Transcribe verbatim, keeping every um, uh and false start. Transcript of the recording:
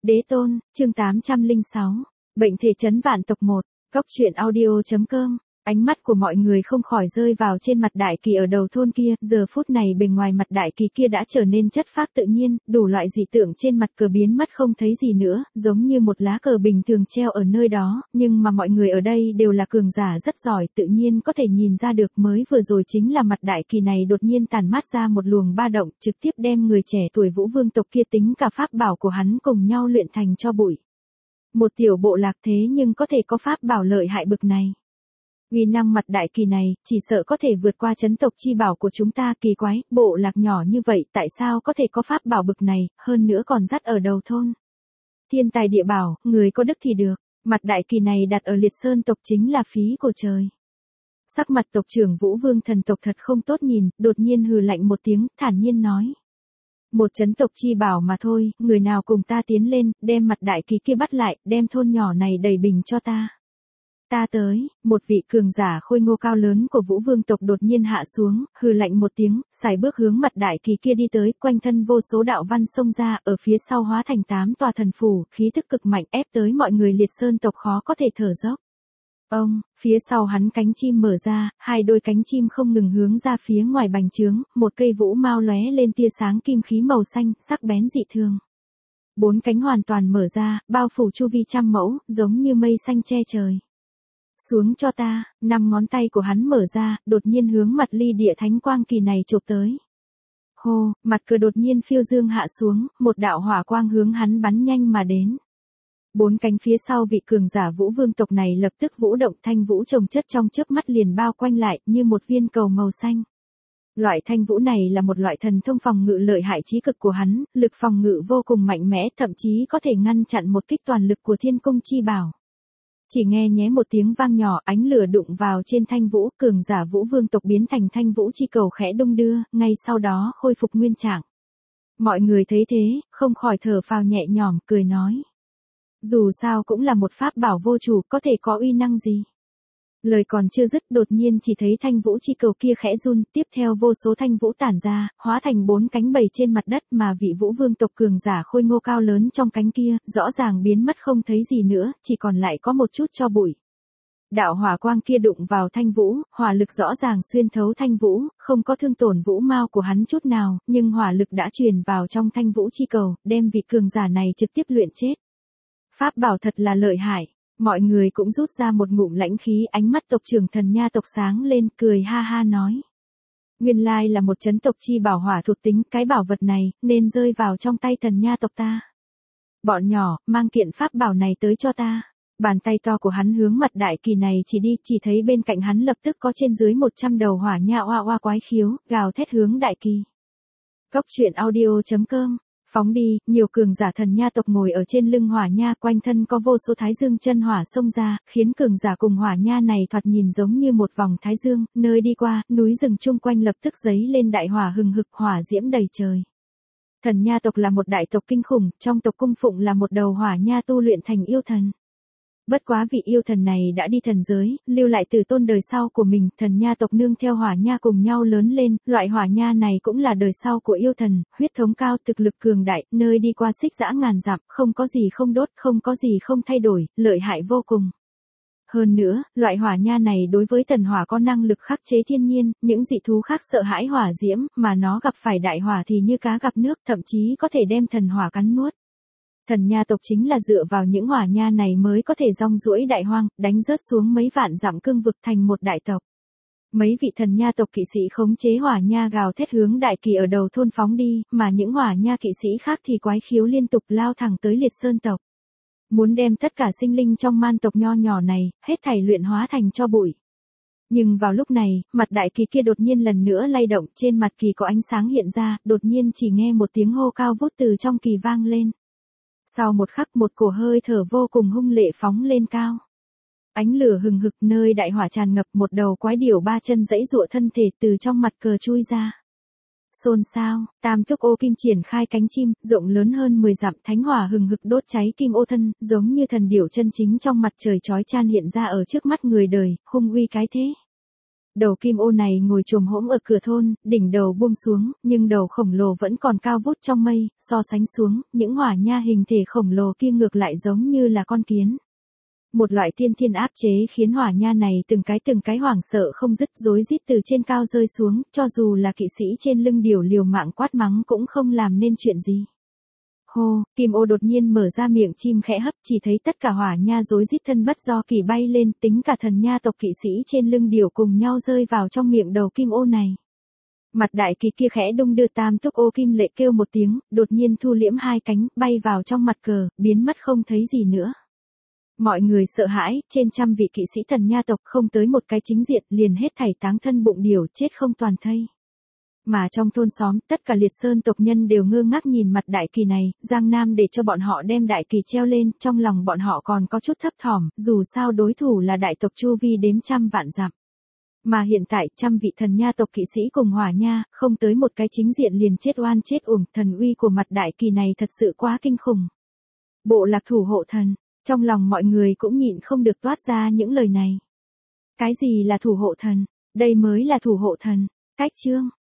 Đế tôn, chương tám trăm lẻ sáu. Bệnh thể chấn vạn tộc một. Góc truyện audio.com. Ánh mắt của mọi người không khỏi rơi vào trên mặt đại kỳ ở đầu thôn kia, giờ phút này bề ngoài mặt đại kỳ kia đã trở nên chất phác tự nhiên, đủ loại dị tượng trên mặt cờ biến mất không thấy gì nữa, giống như một lá cờ bình thường treo ở nơi đó, nhưng mà mọi người ở đây đều là cường giả rất giỏi, tự nhiên có thể nhìn ra được mới vừa rồi chính là mặt đại kỳ này đột nhiên tàn mát ra một luồng ba động, trực tiếp đem người trẻ tuổi Vũ Vương tộc kia tính cả pháp bảo của hắn cùng nhau luyện thành cho bụi. Một tiểu bộ lạc thế nhưng có thể có pháp bảo lợi hại bực này. Uy năng mặt đại kỳ này, chỉ sợ có thể vượt qua chấn tộc chi bảo của chúng ta. Kỳ quái, bộ lạc nhỏ như vậy tại sao có thể có pháp bảo bực này, hơn nữa còn dắt ở đầu thôn. Thiên tài địa bảo, người có đức thì được, mặt đại kỳ này đặt ở Liệt Sơn tộc chính là phí của trời. Sắc mặt tộc trưởng Vũ Vương thần tộc thật không tốt nhìn, đột nhiên hừ lạnh một tiếng, thản nhiên nói. Một chấn tộc chi bảo mà thôi, người nào cùng ta tiến lên, đem mặt đại kỳ kia bắt lại, đem thôn nhỏ này đầy bình cho ta. Ta tới, một vị cường giả khôi ngô cao lớn của Vũ Vương tộc đột nhiên hạ xuống, hừ lạnh một tiếng, xài bước hướng mặt đại kỳ kia đi tới, quanh thân vô số đạo văn xông ra, ở phía sau hóa thành tám tòa thần phù, khí tức cực mạnh ép tới mọi người Liệt Sơn tộc khó có thể thở dốc. Ông, phía sau hắn cánh chim mở ra, hai đôi cánh chim không ngừng hướng ra phía ngoài bành trướng, một cây vũ mao lóe lên tia sáng kim khí màu xanh, sắc bén dị thường. Bốn cánh hoàn toàn mở ra, bao phủ chu vi trăm mẫu, giống như mây xanh che trời. Xuống cho ta, năm ngón tay của hắn mở ra, đột nhiên hướng mặt ly địa thánh quang kỳ này chụp tới. Hô, mặt cờ đột nhiên phiêu dương hạ xuống, một đạo hỏa quang hướng hắn bắn nhanh mà đến. Bốn cánh phía sau vị cường giả Vũ Vương tộc này lập tức vũ động, thanh vũ chồng chất trong chớp mắt liền bao quanh lại như một viên cầu màu xanh. Loại thanh vũ này là một loại thần thông phòng ngự lợi hại chí cực của hắn, lực phòng ngự vô cùng mạnh mẽ, thậm chí có thể ngăn chặn một kích toàn lực của thiên cung chi bảo. Chỉ nghe nhé một tiếng vang nhỏ, ánh lửa đụng vào trên thanh vũ, cường giả Vũ Vương tộc biến thành thanh vũ chi cầu khẽ đung đưa, ngay sau đó khôi phục nguyên trạng. Mọi người thấy thế, không khỏi thở phào nhẹ nhõm, cười nói. Dù sao cũng là một pháp bảo vô chủ, có thể có uy năng gì. Lời còn chưa dứt, đột nhiên chỉ thấy thanh vũ chi cầu kia khẽ run, tiếp theo vô số thanh vũ tản ra, hóa thành bốn cánh bầy trên mặt đất, mà vị Vũ Vương tộc cường giả khôi ngô cao lớn trong cánh kia, rõ ràng biến mất không thấy gì nữa, chỉ còn lại có một chút cho bụi. Đạo hỏa quang kia đụng vào thanh vũ, hỏa lực rõ ràng xuyên thấu thanh vũ, không có thương tổn vũ mao của hắn chút nào, nhưng hỏa lực đã truyền vào trong thanh vũ chi cầu, đem vị cường giả này trực tiếp luyện chết. Pháp bảo thật là lợi hại. Mọi người cũng rút ra một ngụm lãnh khí, ánh mắt tộc trưởng Thần Nha tộc sáng lên, cười ha ha nói. Nguyên lai là một chấn tộc chi bảo hỏa thuộc tính, cái bảo vật này, nên rơi vào trong tay Thần Nha tộc ta. Bọn nhỏ, mang kiện pháp bảo này tới cho ta. Bàn tay to của hắn hướng mặt đại kỳ này chỉ đi, chỉ thấy bên cạnh hắn lập tức có trên dưới một trăm đầu hỏa nha oa oa quái khiếu, gào thét hướng đại kỳ. Góc truyện audio.com. Phóng đi, nhiều cường giả Thần Nha tộc ngồi ở trên lưng hỏa nha, quanh thân có vô số thái dương chân hỏa xông ra, khiến cường giả cùng hỏa nha này thoạt nhìn giống như một vòng thái dương, nơi đi qua, núi rừng chung quanh lập tức giấy lên đại hỏa hừng hực, hỏa diễm đầy trời. Thần Nha tộc là một đại tộc kinh khủng, trong tộc cung phụng là một đầu hỏa nha tu luyện thành yêu thần. Bất quá vị yêu thần này đã đi thần giới, lưu lại từ tôn đời sau của mình, Thần Nha tộc nương theo hỏa nha cùng nhau lớn lên, loại hỏa nha này cũng là đời sau của yêu thần, huyết thống cao, thực lực cường đại, nơi đi qua xích dã ngàn dặm, không có gì không đốt, không có gì không thay đổi, lợi hại vô cùng. Hơn nữa, loại hỏa nha này đối với thần hỏa có năng lực khắc chế thiên nhiên, những dị thú khác sợ hãi hỏa diễm, mà nó gặp phải đại hỏa thì như cá gặp nước, thậm chí có thể đem thần hỏa cắn nuốt. Thần Nha tộc chính là dựa vào những hỏa nha này mới có thể rong ruổi đại hoang, đánh rớt xuống mấy vạn dặm cương vực thành một đại tộc. Mấy vị Thần Nha tộc kỵ sĩ khống chế hỏa nha gào thét hướng đại kỳ ở đầu thôn phóng đi, mà những hỏa nha kỵ sĩ khác thì quái khiếu liên tục lao thẳng tới Liệt Sơn tộc. Muốn đem tất cả sinh linh trong man tộc nho nhỏ này, hết thảy luyện hóa thành cho bụi. Nhưng vào lúc này, mặt đại kỳ kia đột nhiên lần nữa lay động, trên mặt kỳ có ánh sáng hiện ra, đột nhiên chỉ nghe một tiếng hô cao vút từ trong kỳ vang lên. Sau một khắc một cổ hơi thở vô cùng hung lệ phóng lên cao. Ánh lửa hừng hực, nơi đại hỏa tràn ngập, một đầu quái điểu ba chân giãy giụa thân thể từ trong mặt cờ chui ra. Xôn xao, tam thúc ô kim triển khai cánh chim, rộng lớn hơn mười dặm, thánh hỏa hừng hực đốt cháy kim ô thân, giống như thần điểu chân chính trong mặt trời chói chan hiện ra ở trước mắt người đời, hung uy cái thế. Đầu kim ô này ngồi chồm hổm ở cửa thôn, đỉnh đầu buông xuống, nhưng đầu khổng lồ vẫn còn cao vút trong mây, so sánh xuống, những hỏa nha hình thể khổng lồ kia ngược lại giống như là con kiến. Một loại tiên thiên áp chế khiến hỏa nha này từng cái từng cái hoảng sợ không dứt, rối rít từ trên cao rơi xuống, cho dù là kỵ sĩ trên lưng điểu liều mạng quát mắng cũng không làm nên chuyện gì. Hô, kim ô đột nhiên mở ra miệng chim khẽ hấp, chỉ thấy tất cả hỏa nha rối rít thân bất do kỳ bay lên, tính cả thần nha tộc kỵ sĩ trên lưng điểu cùng nhau rơi vào trong miệng đầu kim ô này. Mặt đại kỳ kia khẽ đung đưa tam túc ô kim lệ kêu một tiếng, đột nhiên thu liễm hai cánh, bay vào trong mặt cờ, biến mất không thấy gì nữa. Mọi người sợ hãi, trên trăm vị kỵ sĩ thần nha tộc không tới một cái chính diện, liền hết thảy táng thân bụng điểu chết không toàn thây. Mà trong thôn xóm, tất cả liệt sơn tộc nhân đều ngơ ngác nhìn mặt đại kỳ này, Giang Nam để cho bọn họ đem đại kỳ treo lên, trong lòng bọn họ còn có chút thấp thỏm, dù sao đối thủ là đại tộc chu vi đếm trăm vạn dặm. Mà hiện tại, trăm vị thần nha tộc kỵ sĩ cùng hỏa nha, không tới một cái chính diện liền chết oan chết uổng, thần uy của mặt đại kỳ này thật sự quá kinh khủng. Bộ lạc thủ hộ thần, trong lòng mọi người cũng nhịn không được toát ra những lời này. Cái gì là thủ hộ thần? Đây mới là thủ hộ thần. Cách chương